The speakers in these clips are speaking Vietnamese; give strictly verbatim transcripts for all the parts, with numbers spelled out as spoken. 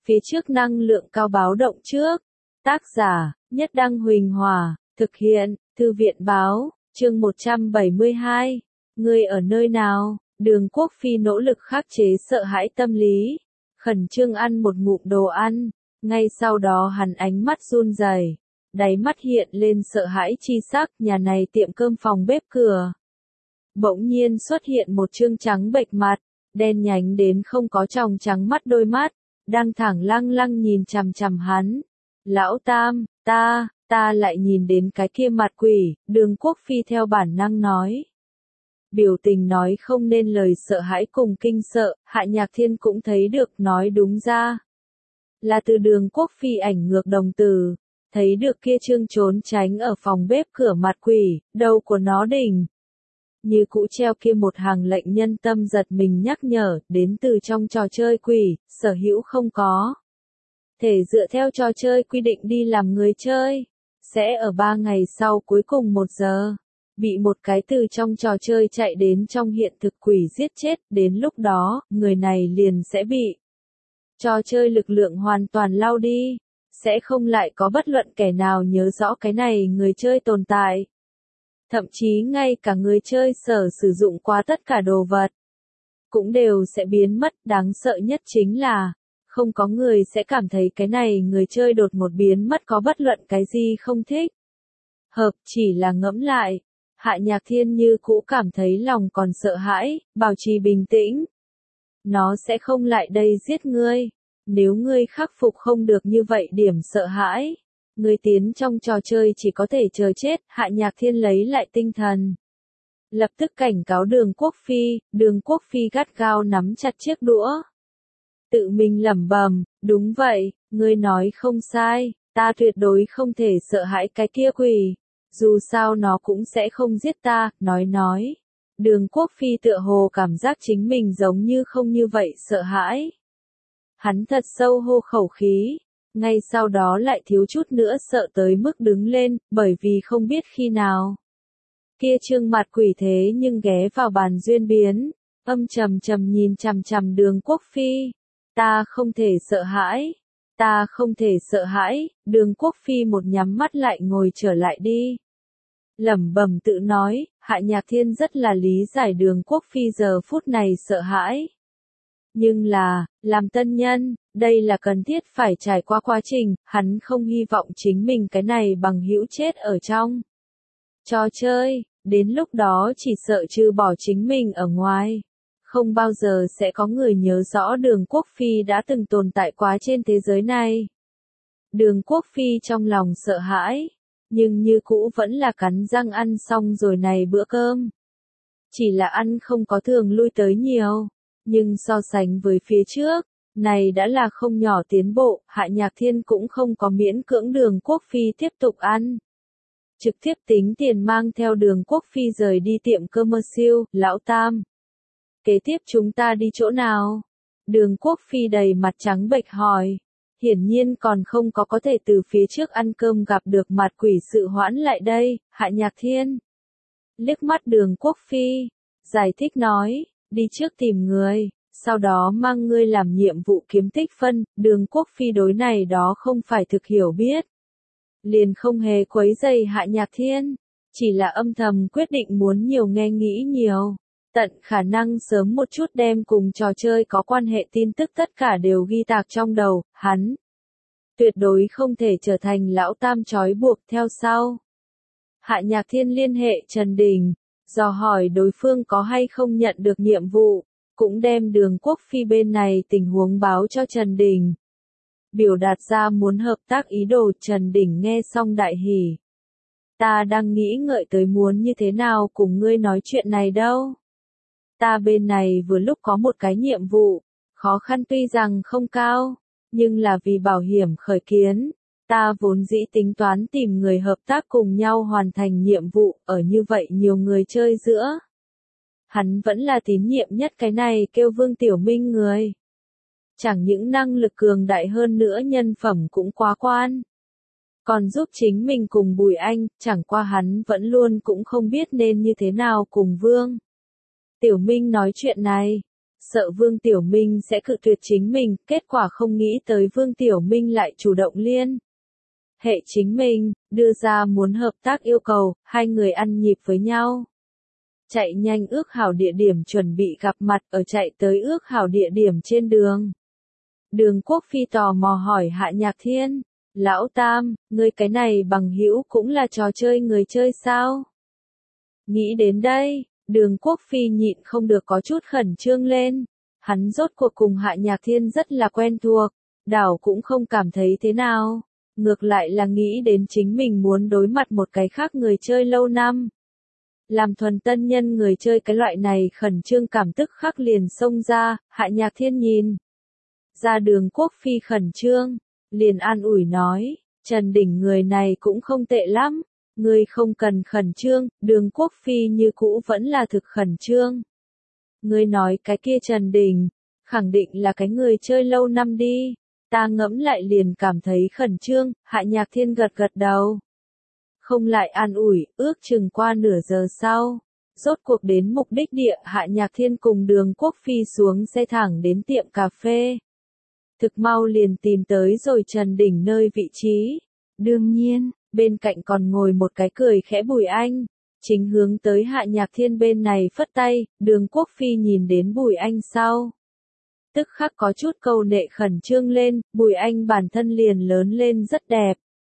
phía trước năng lượng cao báo động trước. Tác giả, Nhất Đăng Huỳnh Hòa, thực hiện, Thư viện Báo, chương một trăm bảy mươi hai. Ngươi ở nơi nào? Đường Quốc Phi nỗ lực khắc chế sợ hãi tâm lý, khẩn trương ăn một ngụm đồ ăn, ngay sau đó hắn ánh mắt run rẩy, đáy mắt hiện lên sợ hãi chi sắc, nhà này tiệm cơm phòng bếp cửa. Bỗng nhiên xuất hiện một trương trắng bệch mặt, đen nhánh đến không có tròng trắng mắt đôi mắt, đang thẳng lăng lăng nhìn chằm chằm hắn. Lão Tam, ta, ta lại nhìn đến cái kia mặt quỷ, Đường Quốc Phi theo bản năng nói. Biểu tình nói không nên lời sợ hãi cùng kinh sợ, Hạ Nhạc Thiên cũng thấy được nói đúng ra. Là từ Đường Quốc Phi ảnh ngược đồng từ, thấy được kia trương trốn tránh ở phòng bếp cửa mặt quỷ, đầu của nó đỉnh. Như cũ treo kia một hàng lệnh nhân tâm giật mình nhắc nhở, đến từ trong trò chơi quỷ, sở hữu không có. Thể dựa theo trò chơi quy định đi làm người chơi, sẽ ở ba ngày sau cuối cùng một giờ, bị một cái từ trong trò chơi chạy đến trong hiện thực quỷ giết chết, đến lúc đó, người này liền sẽ bị trò chơi lực lượng hoàn toàn lao đi, sẽ không lại có bất luận kẻ nào nhớ rõ cái này người chơi tồn tại. Thậm chí ngay cả người chơi sở sử dụng qua tất cả đồ vật, cũng đều sẽ biến mất, đáng sợ nhất chính là, không có người sẽ cảm thấy cái này người chơi đột một biến mất có bất luận cái gì không thích. Hợp chỉ là ngẫm lại, Hạ Nhạc Thiên như cũ cảm thấy lòng còn sợ hãi, bảo trì bình tĩnh. Nó sẽ không lại đây giết ngươi, nếu ngươi khắc phục không được như vậy điểm sợ hãi, ngươi tiến trong trò chơi chỉ có thể chờ chết. Hạ Nhạc Thiên lấy lại tinh thần, lập tức cảnh cáo Đường Quốc Phi. Đường Quốc Phi gắt gao nắm chặt chiếc đũa, tự mình lẩm bẩm, đúng vậy, ngươi nói không sai, ta tuyệt đối không thể sợ hãi cái kia quỷ, dù sao nó cũng sẽ không giết ta. Nói nói, Đường Quốc Phi tựa hồ cảm giác chính mình giống như không như vậy sợ hãi. Hắn thật sâu hô khẩu khí, ngay sau đó lại thiếu chút nữa sợ tới mức đứng lên, bởi vì không biết khi nào. Kia trương mặt quỷ thế nhưng ghé vào bàn duyên biến, âm trầm trầm nhìn chằm chằm Đường Quốc Phi. Ta không thể sợ hãi, ta không thể sợ hãi. Đường Quốc Phi một nhắm mắt lại ngồi trở lại đi. Lẩm bẩm tự nói, Hạ Nhạc Thiên rất là lý giải Đường Quốc Phi giờ phút này sợ hãi. Nhưng là, làm tân nhân, đây là cần thiết phải trải qua quá trình, hắn không hy vọng chính mình cái này bằng hữu chết ở trong trò chơi, đến lúc đó chỉ sợ trừ bỏ chính mình ở ngoài, không bao giờ sẽ có người nhớ rõ Đường Quốc Phi đã từng tồn tại quá trên thế giới này. Đường Quốc Phi trong lòng sợ hãi, nhưng như cũ vẫn là cắn răng ăn xong rồi này bữa cơm. Chỉ là ăn không có thường lui tới nhiều, nhưng so sánh với phía trước, này đã là không nhỏ tiến bộ. Hạ Nhạc Thiên cũng không có miễn cưỡng Đường Quốc Phi tiếp tục ăn. Trực tiếp tính tiền mang theo Đường Quốc Phi rời đi tiệm commercial. Lão Tam, kế tiếp chúng ta đi chỗ nào? Đường Quốc Phi đầy mặt trắng bệch hỏi. Hiển nhiên còn không có có thể từ phía trước ăn cơm gặp được mặt quỷ sự hoãn lại đây. Hạ Nhạc Thiên liếc mắt Đường Quốc Phi, giải thích nói, đi trước tìm người, sau đó mang ngươi làm nhiệm vụ kiếm tích phân. Đường Quốc Phi đối này đó không phải thực hiểu biết, liền không hề quấy rầy Hạ Nhạc Thiên, chỉ là âm thầm quyết định muốn nhiều nghe nghĩ nhiều, tận khả năng sớm một chút đem cùng trò chơi có quan hệ tin tức tất cả đều ghi tạc trong đầu. Hắn tuyệt đối không thể trở thành Lão Tam trói buộc theo sau. Hạ Nhạc Thiên liên hệ Trần Đình, dò hỏi đối phương có hay không nhận được nhiệm vụ, cũng đem Đường Quốc Phi bên này tình huống báo cho Trần Đình, biểu đạt ra muốn hợp tác ý đồ. Trần Đình nghe xong đại hỉ. Ta đang nghĩ ngợi tới muốn như thế nào cùng ngươi nói chuyện này đâu. Ta bên này vừa lúc có một cái nhiệm vụ, khó khăn tuy rằng không cao, nhưng là vì bảo hiểm khởi kiến, ta vốn dĩ tính toán tìm người hợp tác cùng nhau hoàn thành nhiệm vụ, ở như vậy nhiều người chơi giữa. Hắn vẫn là tín nhiệm nhất cái này kêu Vương Tiểu Minh người. Chẳng những năng lực cường đại hơn nữa nhân phẩm cũng quá quan. Còn giúp chính mình cùng Bùi Anh, chẳng qua hắn vẫn luôn cũng không biết nên như thế nào cùng Vương Tiểu Minh nói chuyện này. sợ Vương Tiểu Minh sẽ cự tuyệt chính mình, kết quả không nghĩ tới Vương Tiểu Minh lại chủ động liên hệ chính mình, đưa ra muốn hợp tác yêu cầu, hai người ăn nhịp với nhau. Chạy nhanh ước hảo địa điểm chuẩn bị gặp mặt, ở chạy tới ước hảo địa điểm trên đường. Đường Quốc Phi tò mò hỏi Hạ Nhạc Thiên, Lão Tam, ngươi cái này bằng hữu cũng là trò chơi người chơi sao? Nghĩ đến đây, Đường Quốc Phi nhịn không được có chút khẩn trương lên, hắn rốt cuộc cùng Hạ Nhạc Thiên rất là quen thuộc, đảo cũng không cảm thấy thế nào, ngược lại là nghĩ đến chính mình muốn đối mặt một cái khác người chơi lâu năm. Làm thuần tân nhân người chơi cái loại này khẩn trương cảm tức khắc liền xông ra, Hạ Nhạc Thiên nhìn ra Đường Quốc Phi khẩn trương, liền an ủi nói, Trần Đình người này cũng không tệ lắm, ngươi không cần khẩn trương, Đường Quốc Phi như cũ vẫn là thực khẩn trương. Ngươi nói cái kia Trần Đình, khẳng định là cái người chơi lâu năm đi, ta ngẫm lại liền cảm thấy khẩn trương, Hạ Nhạc Thiên gật gật đầu. Không lại an ủi, ước chừng qua nửa giờ sau, rốt cuộc đến mục đích địa, Hạ Nhạc Thiên cùng Đường Quốc Phi xuống xe thẳng đến tiệm cà phê. Thực mau liền tìm tới rồi Trần Đình nơi vị trí. Đương nhiên, bên cạnh còn ngồi một cái cười khẽ Bùi Anh, chính hướng tới Hạ Nhạc Thiên bên này phất tay, Đường Quốc Phi nhìn đến Bùi Anh sau. Tức khắc có chút câu nệ khẩn trương lên, Bùi Anh bản thân liền lớn lên rất đẹp.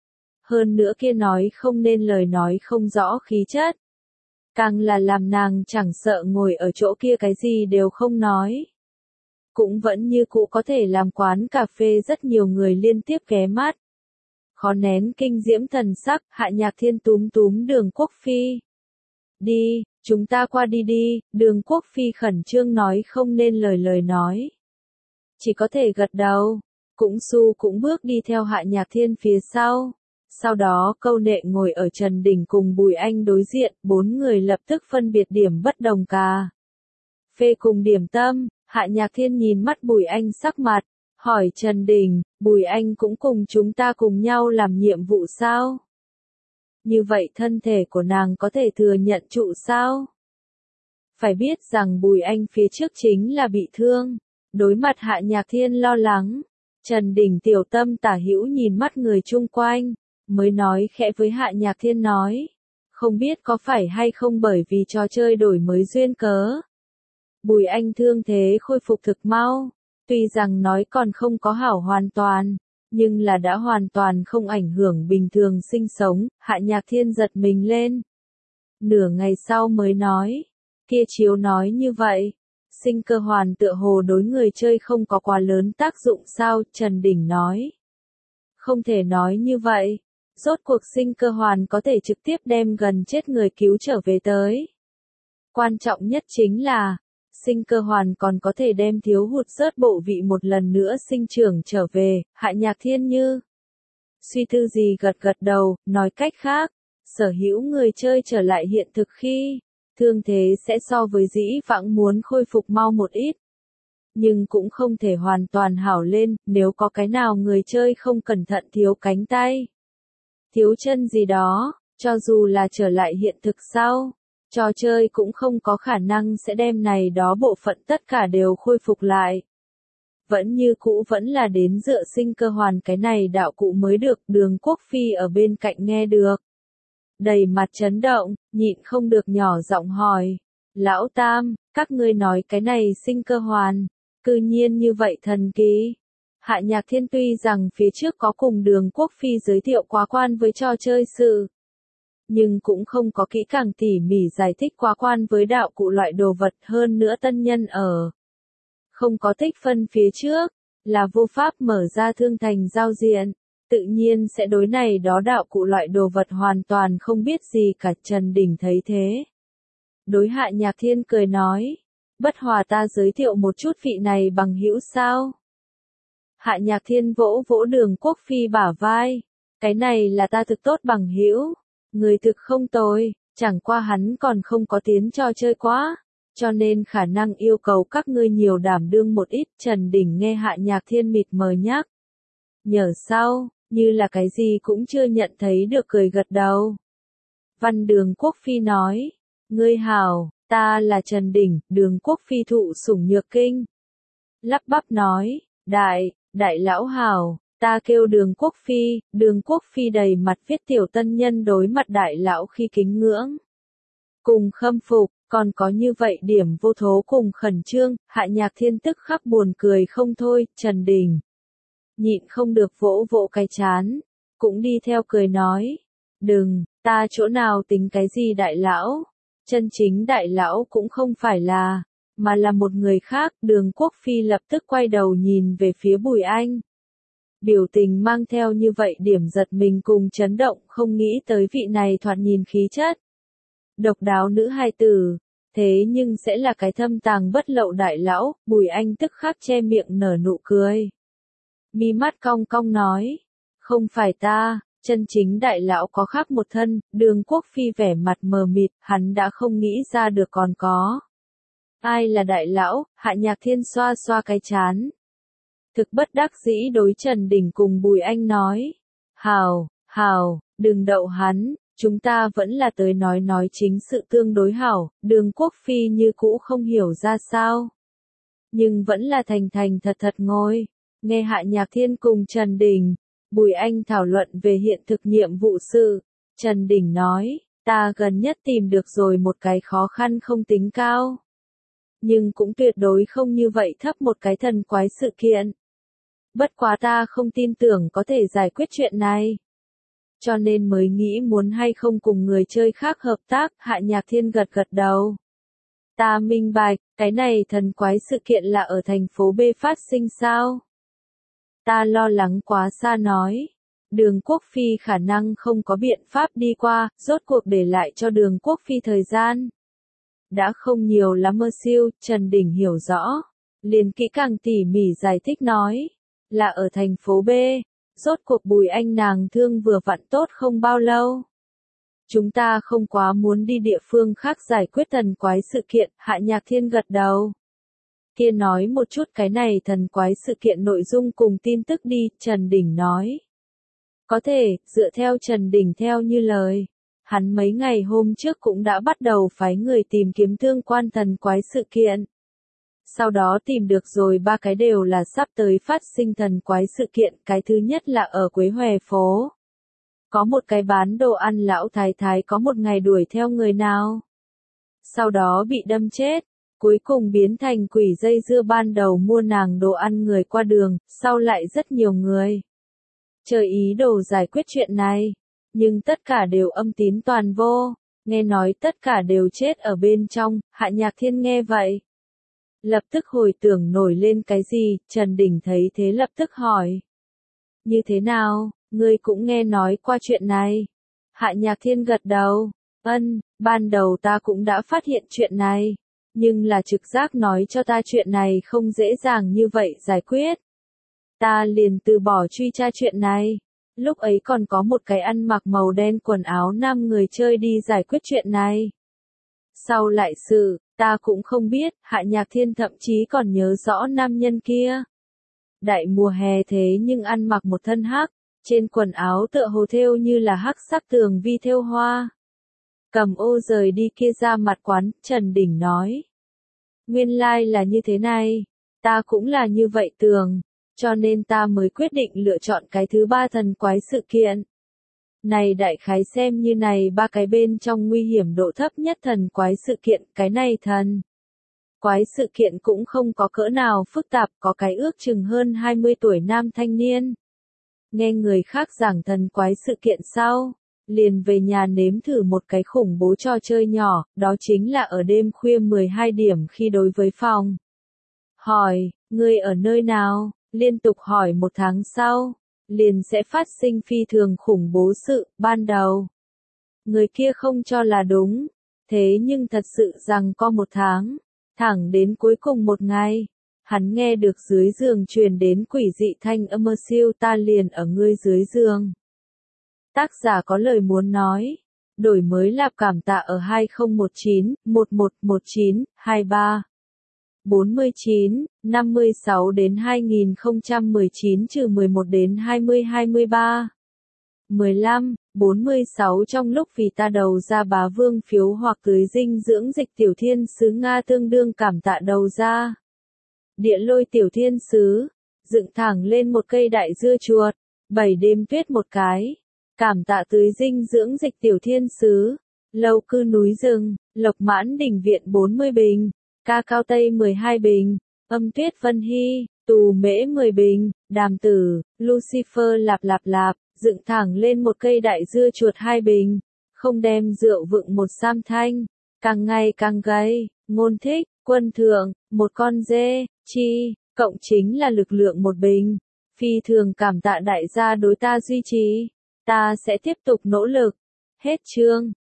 Hơn nữa kia nói không nên lời nói không rõ khí chất. Càng là làm nàng chẳng sợ ngồi ở chỗ kia cái gì đều không nói. Cũng vẫn như cũ có thể làm quán cà phê rất nhiều người liên tiếp ghé mắt. Khó nén kinh diễm thần sắc, Hạ Nhạc Thiên túm túm Đường Quốc Phi. Đi, chúng ta qua đi đi, Đường Quốc Phi khẩn trương nói không nên lời lời nói. Chỉ có thể gật đầu, cũng su cũng bước đi theo Hạ Nhạc Thiên phía sau. Sau đó câu nệ ngồi ở Trần Đình cùng Bùi Anh đối diện, bốn người lập tức phân biệt điểm bất đồng cà phê cùng điểm tâm. Hạ Nhạc Thiên nhìn mắt Bùi Anh sắc mặt, hỏi Trần Đình, Bùi Anh cũng cùng chúng ta cùng nhau làm nhiệm vụ sao? Như vậy thân thể của nàng có thể thừa nhận trụ sao? Phải biết rằng Bùi Anh phía trước chính là bị thương, đối mặt Hạ Nhạc Thiên lo lắng. Trần Đình tiểu tâm tả hữu nhìn mắt người chung quanh, mới nói khẽ với Hạ Nhạc Thiên nói, không biết có phải hay không bởi vì trò chơi đổi mới duyên cớ. Bùi Anh thương thế khôi phục thực mau, tuy rằng nói còn không có hảo hoàn toàn, nhưng là đã hoàn toàn không ảnh hưởng bình thường sinh sống, Hạ Nhạc Thiên giật mình lên. Nửa ngày sau mới nói, kia chiếu nói như vậy, sinh cơ hoàn tựa hồ đối người chơi không có quá lớn tác dụng sao, Trần Đình nói. Không thể nói như vậy, rốt cuộc sinh cơ hoàn có thể trực tiếp đem gần chết người cứu trở về tới. Quan trọng nhất chính là, sinh cơ hoàn còn có thể đem thiếu hụt rớt bộ vị một lần nữa sinh trưởng trở về, Hạ Nhạc Thiên như suy tư gì gật gật đầu, nói cách khác, sở hữu người chơi trở lại hiện thực khi, thương thế sẽ so với dĩ vãng muốn khôi phục mau một ít. Nhưng cũng không thể hoàn toàn hảo lên, nếu có cái nào người chơi không cẩn thận thiếu cánh tay, thiếu chân gì đó, cho dù là trở lại hiện thực sau. Trò chơi cũng không có khả năng sẽ đem này đó bộ phận tất cả đều khôi phục lại. Vẫn như cũ vẫn là đến dựa sinh cơ hoàn cái này đạo cụ mới được, Đường Quốc Phi ở bên cạnh nghe được. Đầy mặt chấn động, nhịn không được nhỏ giọng hỏi. Lão Tam, các ngươi nói cái này sinh cơ hoàn, cư nhiên như vậy thần kỳ. Hạ Nhạc Thiên tuy rằng phía trước có cùng Đường Quốc Phi giới thiệu quá quan với trò chơi sự. Nhưng cũng không có kỹ càng tỉ mỉ giải thích quá quan với đạo cụ loại đồ vật, hơn nữa tân nhân ở. Không có tích phân phía trước, là vô pháp mở ra thương thành giao diện, tự nhiên sẽ đối này đó đạo cụ loại đồ vật hoàn toàn không biết gì cả. Trần Đình thấy thế. Đối Hạ Nhạc Thiên cười nói, bất hòa ta giới thiệu một chút vị này bằng hữu sao. Hạ Nhạc Thiên vỗ vỗ Đường Quốc Phi bả vai, cái này là ta thực tốt bằng hữu. Người thực không tồi, chẳng qua hắn còn không có tiến trò chơi quá, cho nên khả năng yêu cầu các ngươi nhiều đảm đương một ít. Trần Đình nghe Hạ Nhạc Thiên mịt mờ nhắc nhở sau, như là cái gì cũng chưa nhận thấy được cười gật đầu. Văn Đường Quốc Phi nói, ngươi hảo, ta Ta là Trần Đình, Đường Quốc Phi thụ sủng nhược kinh. Lắp bắp nói, đại, đại lão hào, ta kêu Đường Quốc Phi. Đường Quốc Phi đầy mặt viết tiểu tân nhân đối mặt đại lão khi kính ngưỡng. Cùng khâm phục, còn có như vậy điểm vô thố cùng khẩn trương, Hạ Nhạc Thiên tức khắc buồn cười không thôi. Trần Đình nhịn không được vỗ vỗ cái chán, cũng đi theo cười nói, đừng, ta chỗ nào tính cái gì đại lão, chân chính đại lão cũng không phải là, mà là một người khác. Đường Quốc Phi lập tức quay đầu nhìn về phía Bùi Anh. Biểu tình mang theo như vậy điểm giật mình cùng chấn động, không nghĩ tới vị này thoạt nhìn khí chất độc đáo nữ hài tử, thế nhưng sẽ là cái thâm tàng bất lậu đại lão. Bùi Anh tức khắc che miệng nở nụ cười, mi mắt cong cong nói, không phải ta, chân chính đại lão có khác một thân. Đường Quốc Phi vẻ mặt mờ mịt, hắn đã không nghĩ ra được còn có ai là đại lão. Hạ Nhạc Thiên xoa xoa cái chán, thực bất đắc dĩ đối Trần Đình cùng Bùi Anh nói, hào, hào, đừng đậu hắn, chúng ta vẫn là tới nói nói chính sự tương đối hảo. Đường Quốc Phi như cũ không hiểu ra sao, nhưng vẫn là thành thành thật thật ngồi, nghe Hạ Nhạc Thiên cùng Trần Đình, Bùi Anh thảo luận về hiện thực nhiệm vụ sự. Trần Đình nói, ta gần nhất tìm được rồi một cái khó khăn không tính cao, nhưng cũng tuyệt đối không như vậy thấp một cái thần quái sự kiện. Bất quá ta không tin tưởng có thể giải quyết chuyện này, cho nên mới nghĩ muốn hay không cùng người chơi khác hợp tác. Hạ Nhạc Thiên gật gật đầu. Ta minh bạch, cái này thần quái sự kiện là ở thành phố B phát sinh sao? Ta lo lắng quá xa nói. Đường Quốc Phi khả năng không có biện pháp đi qua, rốt cuộc để lại cho Đường Quốc Phi thời gian đã không nhiều lắm mơ siêu. Trần Đình hiểu rõ, liền kỹ càng tỉ mỉ giải thích nói, là ở thành phố B, rốt cuộc Bùi Anh nàng thương vừa vặn tốt không bao lâu. Chúng ta không quá muốn đi địa phương khác giải quyết thần quái sự kiện. Hạ Nhạc Thiên gật đầu. Kia nói một chút cái này thần quái sự kiện nội dung cùng tin tức đi. Trần Đình nói, có thể. Dựa theo Trần Đình theo như lời, hắn mấy ngày hôm trước cũng đã bắt đầu phái người tìm kiếm tương quan thần quái sự kiện. Sau đó tìm được rồi ba cái đều là sắp tới phát sinh thần quái sự kiện. Cái thứ nhất là ở Quế Hòe phố, có một cái bán đồ ăn lão thái thái có một ngày đuổi theo người nào, sau đó bị đâm chết, cuối cùng biến thành quỷ dây dưa. Ban đầu mua nàng đồ ăn người qua đường, sau lại rất nhiều người chơi ý đồ giải quyết chuyện này, nhưng tất cả đều âm tín toàn vô, nghe nói tất cả đều chết ở bên trong. Hạ Nhạc Thiên nghe vậy, lập tức hồi tưởng nổi lên cái gì. Trần Đình thấy thế lập tức hỏi, như thế nào, ngươi cũng nghe nói qua chuyện này? Hạ Nhạc Thiên gật đầu, ân, ban đầu ta cũng đã phát hiện chuyện này, nhưng là trực giác nói cho ta chuyện này không dễ dàng như vậy giải quyết. Ta liền từ bỏ truy tra chuyện này. Lúc ấy còn có một cái ăn mặc màu đen quần áo nam người chơi đi giải quyết chuyện này. Sau lại sự, ta cũng không biết. Hạ Nhạc Thiên thậm chí còn nhớ rõ nam nhân kia. Đại mùa hè thế nhưng ăn mặc một thân hắc, trên quần áo tựa hồ thêu như là hắc sắc tường vi thêu hoa. Cầm ô rời đi kia ra mặt quán. Trần Đình nói, nguyên lai like là như thế này, ta cũng là như vậy tưởng, cho nên ta mới quyết định lựa chọn cái thứ ba thần quái sự kiện. Này đại khái xem như này ba cái bên trong nguy hiểm độ thấp nhất thần quái sự kiện. Cái này thần quái sự kiện cũng không có cỡ nào phức tạp, có cái ước chừng hơn hai mươi tuổi nam thanh niên. Nghe người khác giảng thần quái sự kiện sau, liền về nhà nếm thử một cái khủng bố trò chơi nhỏ, đó chính là ở đêm khuya mười hai điểm khi đối với phòng hỏi, ngươi ở nơi nào, liên tục hỏi một tháng sau, liền sẽ phát sinh phi thường khủng bố sự. Ban đầu, người kia không cho là đúng, thế nhưng thật sự rằng có một tháng, thẳng đến cuối cùng một ngày, hắn nghe được dưới giường truyền đến quỷ dị thanh âm, mơ siêu ta liền ở ngươi dưới giường. Tác giả có lời muốn nói, đổi mới lạp cảm tạ ở hai không một chín, một một một chín, hai ba, bốn chín, năm sáu đến hai nghìn không trăm mười chín trừ mười một đến hai mươi hai mươi ba. mười lăm, bốn mươi sáu Trong lúc vì ta đầu ra bá vương phiếu hoặc tưới dinh dưỡng dịch tiểu thiên sứ Nga tương đương cảm tạ đầu ra. Địa lôi tiểu thiên sứ, dựng thẳng lên một cây đại dưa chuột, bảy đêm tuyết một cái, cảm tạ tưới dinh dưỡng dịch tiểu thiên sứ, lâu cư núi rừng, lộc mãn đỉnh viện bốn mươi bình, ca cao tây mười hai bình, âm tuyết vân hy, tù mễ mười bình, đàm tử, Lucifer lạp lạp lạp, dựng thẳng lên một cây đại dưa chuột hai bình, không đem rượu vựng một sam thanh, càng ngày càng gầy, ngôn thích, quân thượng, một con dê, chi, cộng chính là lực lượng một bình, phi thường cảm tạ đại gia đối ta duy trì, ta sẽ tiếp tục nỗ lực, hết chương.